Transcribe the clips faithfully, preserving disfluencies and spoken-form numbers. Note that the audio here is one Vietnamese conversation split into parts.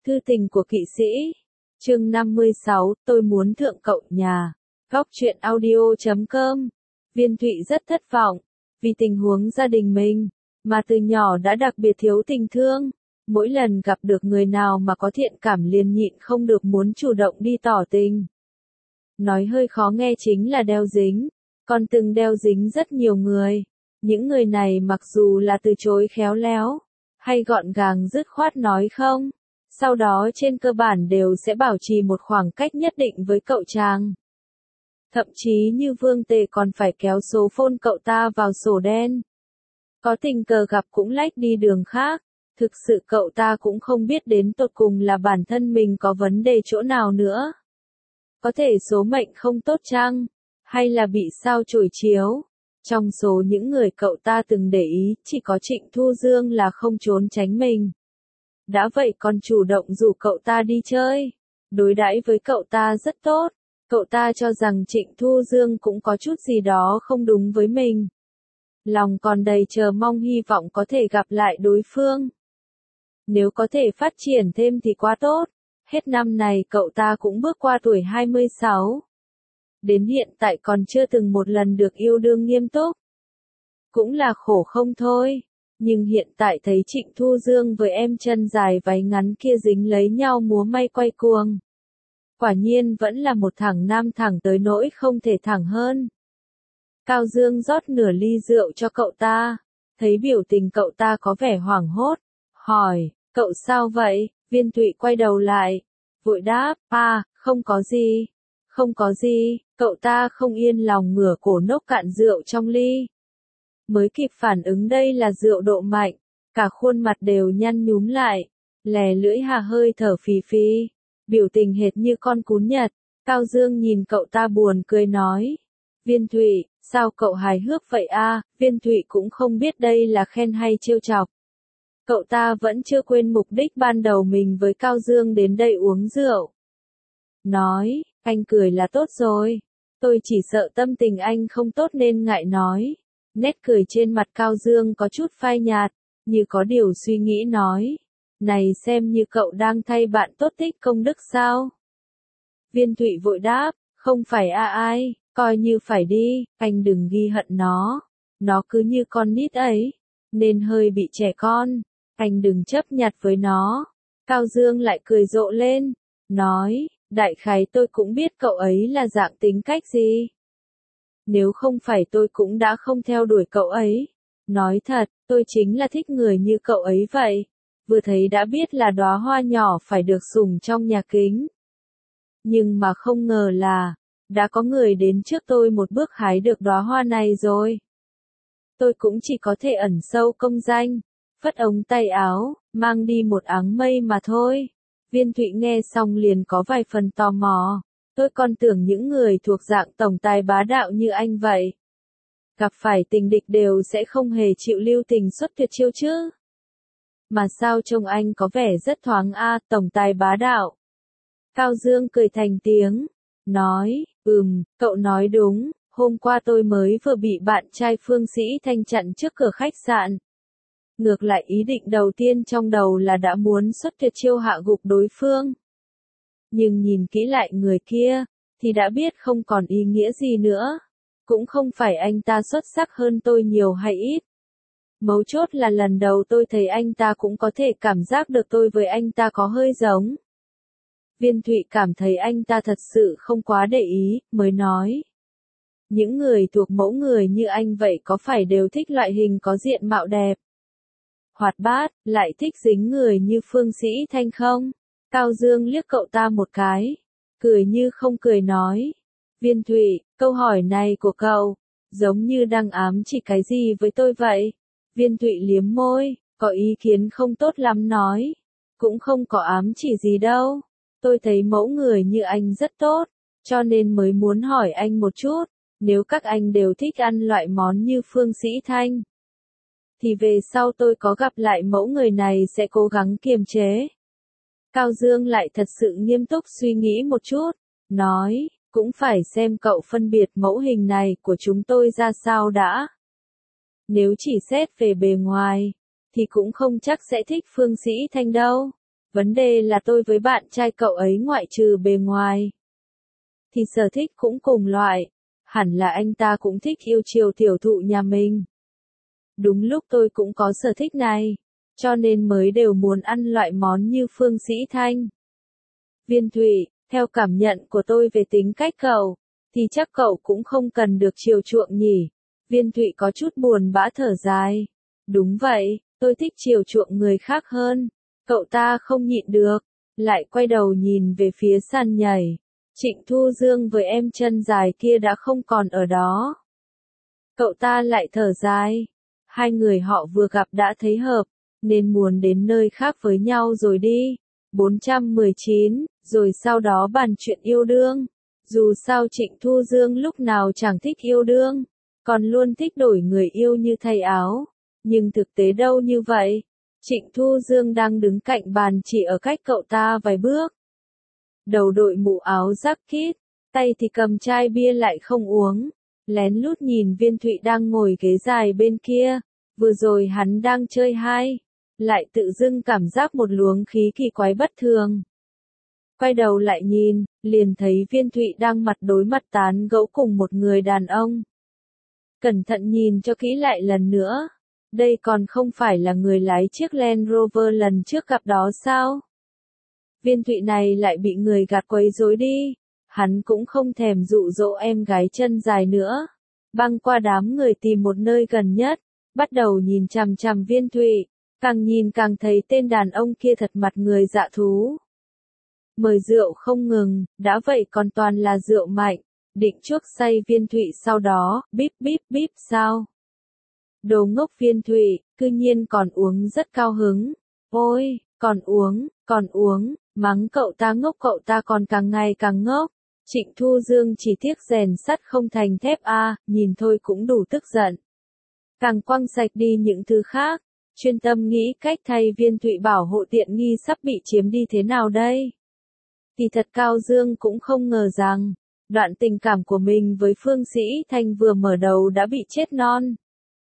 Thư tình của kỵ sĩ. Chương năm mươi sáu, tôi muốn thượng cậu nhà. Góc truyện audio chấm com. Viên Thụy rất thất vọng, vì tình huống gia đình mình, mà từ nhỏ đã đặc biệt thiếu tình thương. Mỗi lần gặp được người nào mà có thiện cảm liền nhịn không được muốn chủ động đi tỏ tình. Nói hơi khó nghe chính là đeo dính, còn từng đeo dính rất nhiều người. Những người này mặc dù là từ chối khéo léo, hay gọn gàng dứt khoát nói không, sau đó trên cơ bản đều sẽ bảo trì một khoảng cách nhất định với cậu chàng. Thậm chí như Vương Tề còn phải kéo số phone cậu ta vào sổ đen. Có tình cờ gặp cũng lách đi đường khác, thực sự cậu ta cũng không biết đến tột cùng là bản thân mình có vấn đề chỗ nào nữa. Có thể số mệnh không tốt chăng, hay là bị sao chổi chiếu. Trong số những người cậu ta từng để ý, chỉ có Trịnh Thu Dương là không trốn tránh mình. Đã vậy còn chủ động rủ cậu ta đi chơi, đối đãi với cậu ta rất tốt. Cậu ta cho rằng Trịnh Thu Dương cũng có chút gì đó không đúng với mình. Lòng còn đầy chờ mong hy vọng có thể gặp lại đối phương. Nếu có thể phát triển thêm thì quá tốt. Hết năm này cậu ta cũng bước qua tuổi hai mươi sáu. Đến hiện tại còn chưa từng một lần được yêu đương nghiêm túc. Cũng là khổ không thôi. Nhưng hiện tại thấy Trịnh Thu Dương với em chân dài váy ngắn kia dính lấy nhau múa may quay cuồng. Quả nhiên vẫn là một thằng nam thẳng tới nỗi không thể thẳng hơn. Cao Dương rót nửa ly rượu cho cậu ta. Thấy biểu tình cậu ta có vẻ hoảng hốt. Hỏi, cậu sao vậy? Viên Thụy quay đầu lại. Vội đáp, à, không có gì. Không có gì, cậu ta không yên lòng ngửa cổ nốc cạn rượu trong ly. Mới kịp phản ứng đây là rượu độ mạnh, cả khuôn mặt đều nhăn nhúm lại, lè lưỡi hà hơi thở phì phì, biểu tình hệt như con cún Nhật. Cao Dương nhìn cậu ta buồn cười nói, Viên Thụy, sao cậu hài hước vậy a? Viên Thụy cũng không biết đây là khen hay trêu chọc. Cậu ta vẫn chưa quên mục đích ban đầu mình với Cao Dương đến đây uống rượu. Nói, anh cười là tốt rồi, tôi chỉ sợ tâm tình anh không tốt nên ngại nói. Nét cười trên mặt Cao Dương có chút phai nhạt, như có điều suy nghĩ nói. Này xem như cậu đang thay bạn tốt tích công đức sao? Viên Thụy vội đáp, không phải a ai, coi như phải đi, anh đừng ghi hận nó. Nó cứ như con nít ấy, nên hơi bị trẻ con, anh đừng chấp nhặt với nó. Cao Dương lại cười rộ lên, nói, đại khái tôi cũng biết cậu ấy là dạng tính cách gì. Nếu không phải tôi cũng đã không theo đuổi cậu ấy. Nói thật, tôi chính là thích người như cậu ấy vậy. Vừa thấy đã biết là đóa hoa nhỏ phải được sủng trong nhà kính. Nhưng mà không ngờ là, đã có người đến trước tôi một bước hái được đóa hoa này rồi. Tôi cũng chỉ có thể ẩn sâu công danh, phất ống tay áo, mang đi một áng mây mà thôi. Viên Thụy nghe xong liền có vài phần tò mò. Tôi còn tưởng những người thuộc dạng tổng tài bá đạo như anh vậy. Gặp phải tình địch đều sẽ không hề chịu lưu tình xuất tuyệt chiêu chứ. Mà sao trông anh có vẻ rất thoáng a, tổng tài bá đạo. Cao Dương cười thành tiếng, nói, ừm, cậu nói đúng, hôm qua tôi mới vừa bị bạn trai Phương Sĩ Thanh chặn trước cửa khách sạn. Ngược lại ý định đầu tiên trong đầu là đã muốn xuất tuyệt chiêu hạ gục đối phương. Nhưng nhìn kỹ lại người kia, thì đã biết không còn ý nghĩa gì nữa. Cũng không phải anh ta xuất sắc hơn tôi nhiều hay ít. Mấu chốt là lần đầu tôi thấy anh ta cũng có thể cảm giác được tôi với anh ta có hơi giống. Viên Thụy cảm thấy anh ta thật sự không quá để ý, mới nói. Những người thuộc mẫu người như anh vậy có phải đều thích loại hình có diện mạo đẹp, hoạt bát, lại thích dính người như Phương Sĩ Thanh không? Cao Dương liếc cậu ta một cái, cười như không cười nói. Viên Thụy, câu hỏi này của cậu, giống như đang ám chỉ cái gì với tôi vậy? Viên Thụy liếm môi, có ý kiến không tốt lắm nói. Cũng không có ám chỉ gì đâu. Tôi thấy mẫu người như anh rất tốt, cho nên mới muốn hỏi anh một chút, nếu các anh đều thích ăn loại món như Phương Sĩ Thanh, thì về sau tôi có gặp lại mẫu người này sẽ cố gắng kiềm chế. Cao Dương lại thật sự nghiêm túc suy nghĩ một chút, nói, cũng phải xem cậu phân biệt mẫu hình này của chúng tôi ra sao đã. Nếu chỉ xét về bề ngoài, thì cũng không chắc sẽ thích Phương Sĩ Thanh đâu. Vấn đề là tôi với bạn trai cậu ấy ngoại trừ bề ngoài thì sở thích cũng cùng loại, hẳn là anh ta cũng thích yêu chiều tiểu thụ nhà mình. Đúng lúc tôi cũng có sở thích này, cho nên mới đều muốn ăn loại món như Phương Sĩ Thanh. Viên Thụy, theo cảm nhận của tôi về tính cách cậu, thì chắc cậu cũng không cần được chiều chuộng nhỉ. Viên Thụy có chút buồn bã thở dài. Đúng vậy, tôi thích chiều chuộng người khác hơn. Cậu ta không nhịn được, lại quay đầu nhìn về phía sàn nhảy. Trịnh Thu Dương với em chân dài kia đã không còn ở đó. Cậu ta lại thở dài. Hai người họ vừa gặp đã thấy hợp, nên muốn đến nơi khác với nhau rồi đi. bốn trăm mười chín, rồi sau đó bàn chuyện yêu đương. Dù sao Trịnh Thu Dương lúc nào chẳng thích yêu đương, còn luôn thích đổi người yêu như thay áo. Nhưng thực tế đâu như vậy. Trịnh Thu Dương đang đứng cạnh bàn chỉ ở cách cậu ta vài bước. Đầu đội mũ áo jacket, tay thì cầm chai bia lại không uống. Lén lút nhìn Viên Thụy đang ngồi ghế dài bên kia. Vừa rồi hắn đang chơi hai, lại tự dưng cảm giác một luồng khí kỳ quái bất thường. Quay đầu lại nhìn, liền thấy Viên Thụy đang mặt đối mặt tán gẫu cùng một người đàn ông. Cẩn thận nhìn cho kỹ lại lần nữa. Đây còn không phải là người lái chiếc Land Rover lần trước gặp đó sao? Viên Thụy này lại bị người gạt quấy rối đi. Hắn cũng không thèm dụ dỗ em gái chân dài nữa. Băng qua đám người tìm một nơi gần nhất, bắt đầu nhìn chằm chằm Viên Thụy. Càng nhìn càng thấy tên đàn ông kia thật mặt người dạ thú. Mời rượu không ngừng, đã vậy còn toàn là rượu mạnh. Định chuốc say Viên Thụy sau đó, bíp bíp bíp sao? Đồ ngốc Viên Thụy, cư nhiên còn uống rất cao hứng. Ôi, còn uống, còn uống, mắng cậu ta ngốc, cậu ta còn càng ngày càng ngốc. Trịnh Thu Dương chỉ tiếc rèn sắt không thành thép a, à, nhìn thôi cũng đủ tức giận. Càng quăng sạch đi những thứ khác, chuyên tâm nghĩ cách thay Viên Thụy bảo hộ tiện nghi sắp bị chiếm đi thế nào đây. Thì thật Cao Dương cũng không ngờ rằng, đoạn tình cảm của mình với Phương Sĩ Thanh vừa mở đầu đã bị chết non.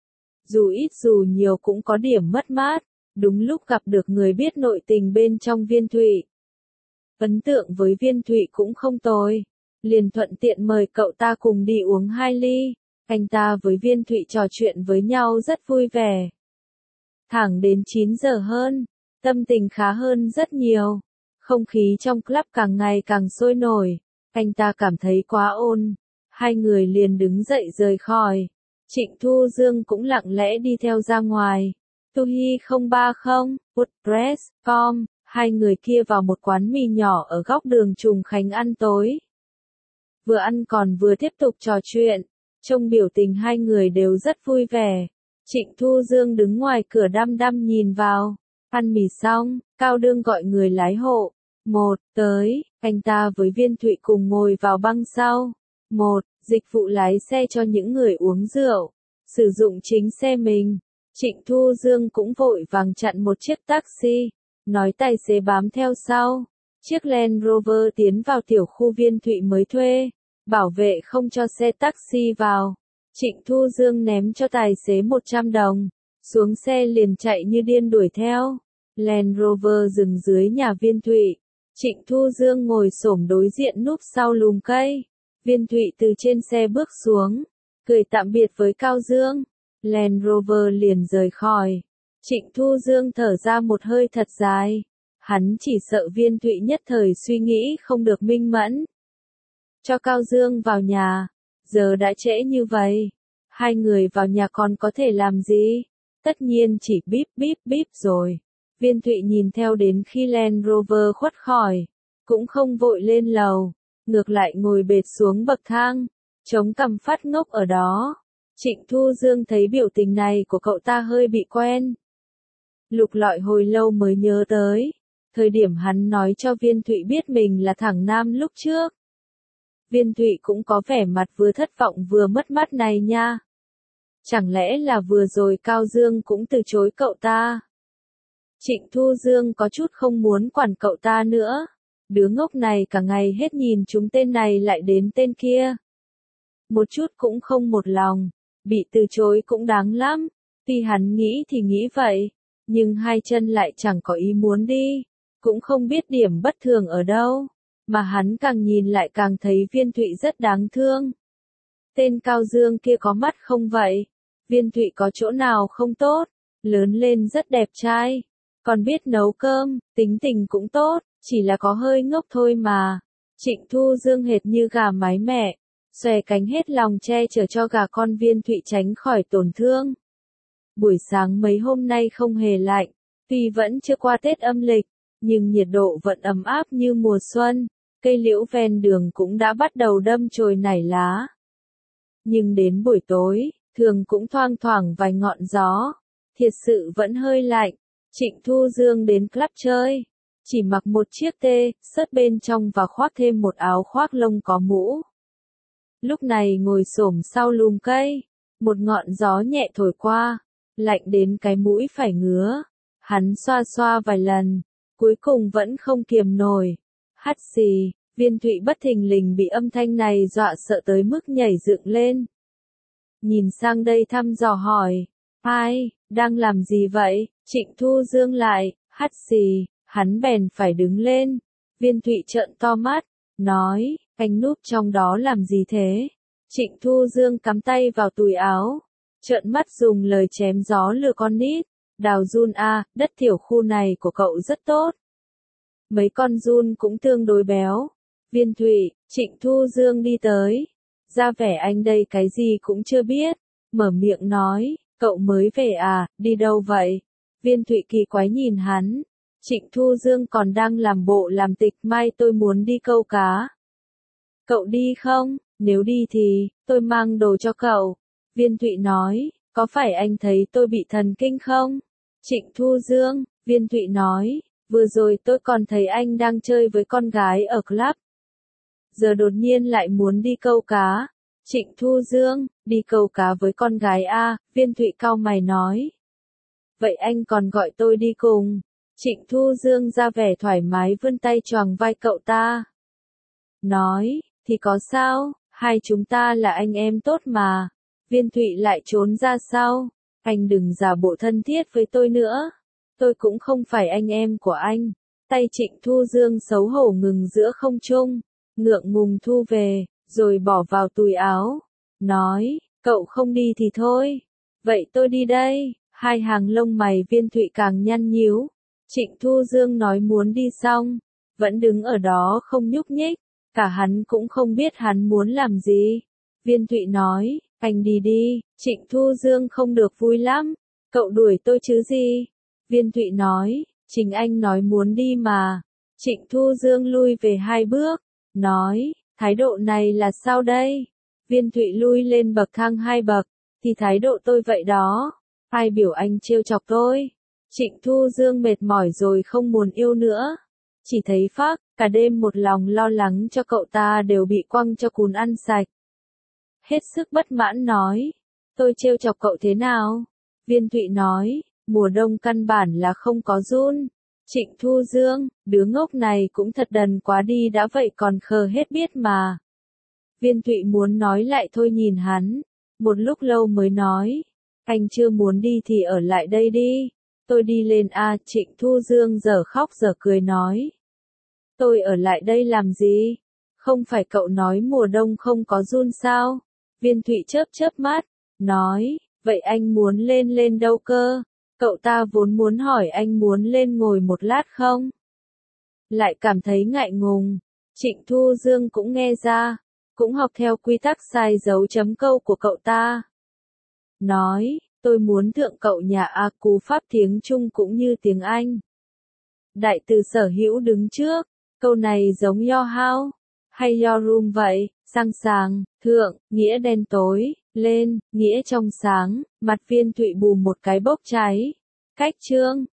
Dù ít dù nhiều cũng có điểm mất mát, đúng lúc gặp được người biết nội tình bên trong Viên Thụy. Ấn tượng với Viên Thụy cũng không tồi, liền thuận tiện mời cậu ta cùng đi uống hai ly. Anh ta với Viên Thụy trò chuyện với nhau rất vui vẻ. Thẳng đến chín giờ hơn, tâm tình khá hơn rất nhiều. Không khí trong club càng ngày càng sôi nổi. Anh ta cảm thấy quá ôn. Hai người liền đứng dậy rời khỏi. Trịnh Thu Dương cũng lặng lẽ đi theo ra ngoài. Tuhi không ba không, Woodpress, com, hai người kia vào một quán mì nhỏ ở góc đường Trùng Khánh ăn tối. Vừa ăn còn vừa tiếp tục trò chuyện. Trông biểu tình hai người đều rất vui vẻ. Trịnh Thu Dương đứng ngoài cửa đăm đăm nhìn vào. Ăn mì xong, Cao Đương gọi người lái hộ. Một, tới, anh ta với Viên Thụy cùng ngồi vào băng sau. Một, dịch vụ lái xe cho những người uống rượu. Sử dụng chính xe mình. Trịnh Thu Dương cũng vội vàng chặn một chiếc taxi. Nói tài xế bám theo sau. Chiếc Land Rover tiến vào tiểu khu Viên Thụy mới thuê. Bảo vệ không cho xe taxi vào. Trịnh Thu Dương ném cho tài xế một trăm đồng. Xuống xe liền chạy như điên đuổi theo. Land Rover dừng dưới nhà Viên Thụy. Trịnh Thu Dương ngồi xổm đối diện núp sau lùm cây. Viên Thụy từ trên xe bước xuống. Cười tạm biệt với Cao Dương. Land Rover liền rời khỏi. Trịnh Thu Dương thở ra một hơi thật dài. Hắn chỉ sợ Viên Thụy nhất thời suy nghĩ không được minh mẫn. Cho Cao Dương vào nhà. Giờ đã trễ như vậy. Hai người vào nhà còn có thể làm gì? Tất nhiên chỉ bíp bíp bíp rồi. Viên Thụy nhìn theo đến khi Land Rover khuất khỏi. Cũng không vội lên lầu. Ngược lại ngồi bệt xuống bậc thang. Chống cằm phát ngốc ở đó. Trịnh Thu Dương thấy biểu tình này của cậu ta hơi bị quen. Lục lọi hồi lâu mới nhớ tới. Thời điểm hắn nói cho Viên Thụy biết mình là thằng nam lúc trước. Viên Thụy cũng có vẻ mặt vừa thất vọng vừa mất mát này nha. Chẳng lẽ là vừa rồi Cao Dương cũng từ chối cậu ta? Trịnh Thu Dương có chút không muốn quản cậu ta nữa. Đứa ngốc này cả ngày hết nhìn chúng tên này lại đến tên kia. Một chút cũng không một lòng. Bị từ chối cũng đáng lắm. Tuy hắn nghĩ thì nghĩ vậy. Nhưng hai chân lại chẳng có ý muốn đi. cũng không biết điểm bất thường ở đâu, mà hắn càng nhìn lại càng thấy Viên Thụy rất đáng thương. Tên Cao Dương kia có mắt không vậy? Viên Thụy có chỗ nào không tốt? Lớn lên rất đẹp trai, còn biết nấu cơm, tính tình cũng tốt, chỉ là có hơi ngốc thôi mà. Trịnh Thu Dương hệt như gà mái mẹ, xòe cánh hết lòng che chở cho gà con Viên Thụy tránh khỏi tổn thương. Buổi sáng mấy hôm nay không hề lạnh, tuy vẫn chưa qua Tết âm lịch, nhưng nhiệt độ vẫn ấm áp như mùa xuân, cây liễu ven đường cũng đã bắt đầu đâm chồi nảy lá. Nhưng đến buổi tối, thường cũng thoang thoảng vài ngọn gió, thiệt sự vẫn hơi lạnh. Trịnh Thu Dương đến club chơi, chỉ mặc một chiếc tê, sớt bên trong và khoác thêm một áo khoác lông có mũ. Lúc này ngồi xổm sau lùm cây, một ngọn gió nhẹ thổi qua, lạnh đến cái mũi phải ngứa. Hắn xoa xoa vài lần, cuối cùng vẫn không kiềm nổi. Hắt xì, Viên Thụy bất thình lình bị âm thanh này dọa sợ tới mức nhảy dựng lên. Nhìn sang đây thăm dò hỏi, ai, đang làm gì vậy? Trịnh Thu Dương lại, hắt xì, hắn bèn phải đứng lên. Viên Thụy trợn to mắt, nói, anh núp trong đó làm gì thế? Trịnh Thu Dương cắm tay vào túi áo, trợn mắt dùng lời chém gió lừa con nít. Đào giun a, đất thiểu khu này của cậu rất tốt. Mấy con giun cũng tương đối béo. Viên Thụy, Trịnh Thu Dương đi tới. Ra vẻ anh đây cái gì cũng chưa biết. Mở miệng nói, cậu mới về à, đi đâu vậy? Viên Thụy kỳ quái nhìn hắn. Trịnh Thu Dương còn đang làm bộ làm tịch, mai tôi muốn đi câu cá. Cậu đi không? Nếu đi thì, tôi mang đồ cho cậu. Viên Thụy nói, có phải anh thấy tôi bị thần kinh không? Trịnh Thu Dương, Viên Thụy nói, vừa rồi tôi còn thấy anh đang chơi với con gái ở club. Giờ đột nhiên lại muốn đi câu cá. Trịnh Thu Dương, đi câu cá với con gái a, Viên Thụy cau mày nói. Vậy anh còn gọi tôi đi cùng. Trịnh Thu Dương ra vẻ thoải mái vươn tay choàng vai cậu ta. Nói, thì có sao, hai chúng ta là anh em tốt mà. Viên Thụy lại trốn ra sau. Anh đừng giả bộ thân thiết với tôi nữa. Tôi cũng không phải anh em của anh. Tay Trịnh Thu Dương xấu hổ ngừng giữa không trung, ngượng ngùng thu về, rồi bỏ vào túi áo. Nói, cậu không đi thì thôi. Vậy tôi đi đây. Hai hàng lông mày Viên Thụy càng nhăn nhíu. Trịnh Thu Dương nói muốn đi xong, vẫn đứng ở đó không nhúc nhích. Cả hắn cũng không biết hắn muốn làm gì. Viên Thụy nói, anh đi đi. Trịnh Thu Dương không được vui lắm. Cậu đuổi tôi chứ gì? Viên Thụy nói, chính anh nói muốn đi mà. Trịnh Thu Dương lui về hai bước, nói, thái độ này là sao đây? Viên Thụy lui lên bậc thang hai bậc, thì thái độ tôi vậy đó. Ai biểu anh trêu chọc tôi? Trịnh Thu Dương mệt mỏi rồi không muốn yêu nữa. Chỉ thấy phác, cả đêm một lòng lo lắng cho cậu ta đều bị quăng cho cún ăn sạch. Hết sức bất mãn nói, tôi trêu chọc cậu thế nào? Viên Thụy nói, mùa đông căn bản là không có giun. Trịnh Thu Dương, đứa ngốc này cũng thật đần quá đi đã vậy còn khờ hết biết mà. Viên Thụy muốn nói lại thôi nhìn hắn, một lúc lâu mới nói, anh chưa muốn đi thì ở lại đây đi. Tôi đi lên a. Trịnh Thu Dương giờ khóc giờ cười nói. Tôi ở lại đây làm gì? Không phải cậu nói mùa đông không có giun sao? Viên Thụy chớp chớp mắt, nói, vậy anh muốn lên lên đâu cơ? Cậu ta vốn muốn hỏi anh muốn lên ngồi một lát không? Lại cảm thấy ngại ngùng. Trịnh Thu Dương cũng nghe ra, cũng học theo quy tắc sai dấu chấm câu của cậu ta. Nói, tôi muốn thượng cậu nhà A cú pháp tiếng Trung cũng như tiếng Anh. Đại từ Sở Hữu đứng trước, câu này giống yo how, hay yo room vậy, sang sàng, thượng, nghĩa đen tối, lên, nghĩa trong sáng, mặt Viên Thụy bù một cái bốc cháy. Cách chương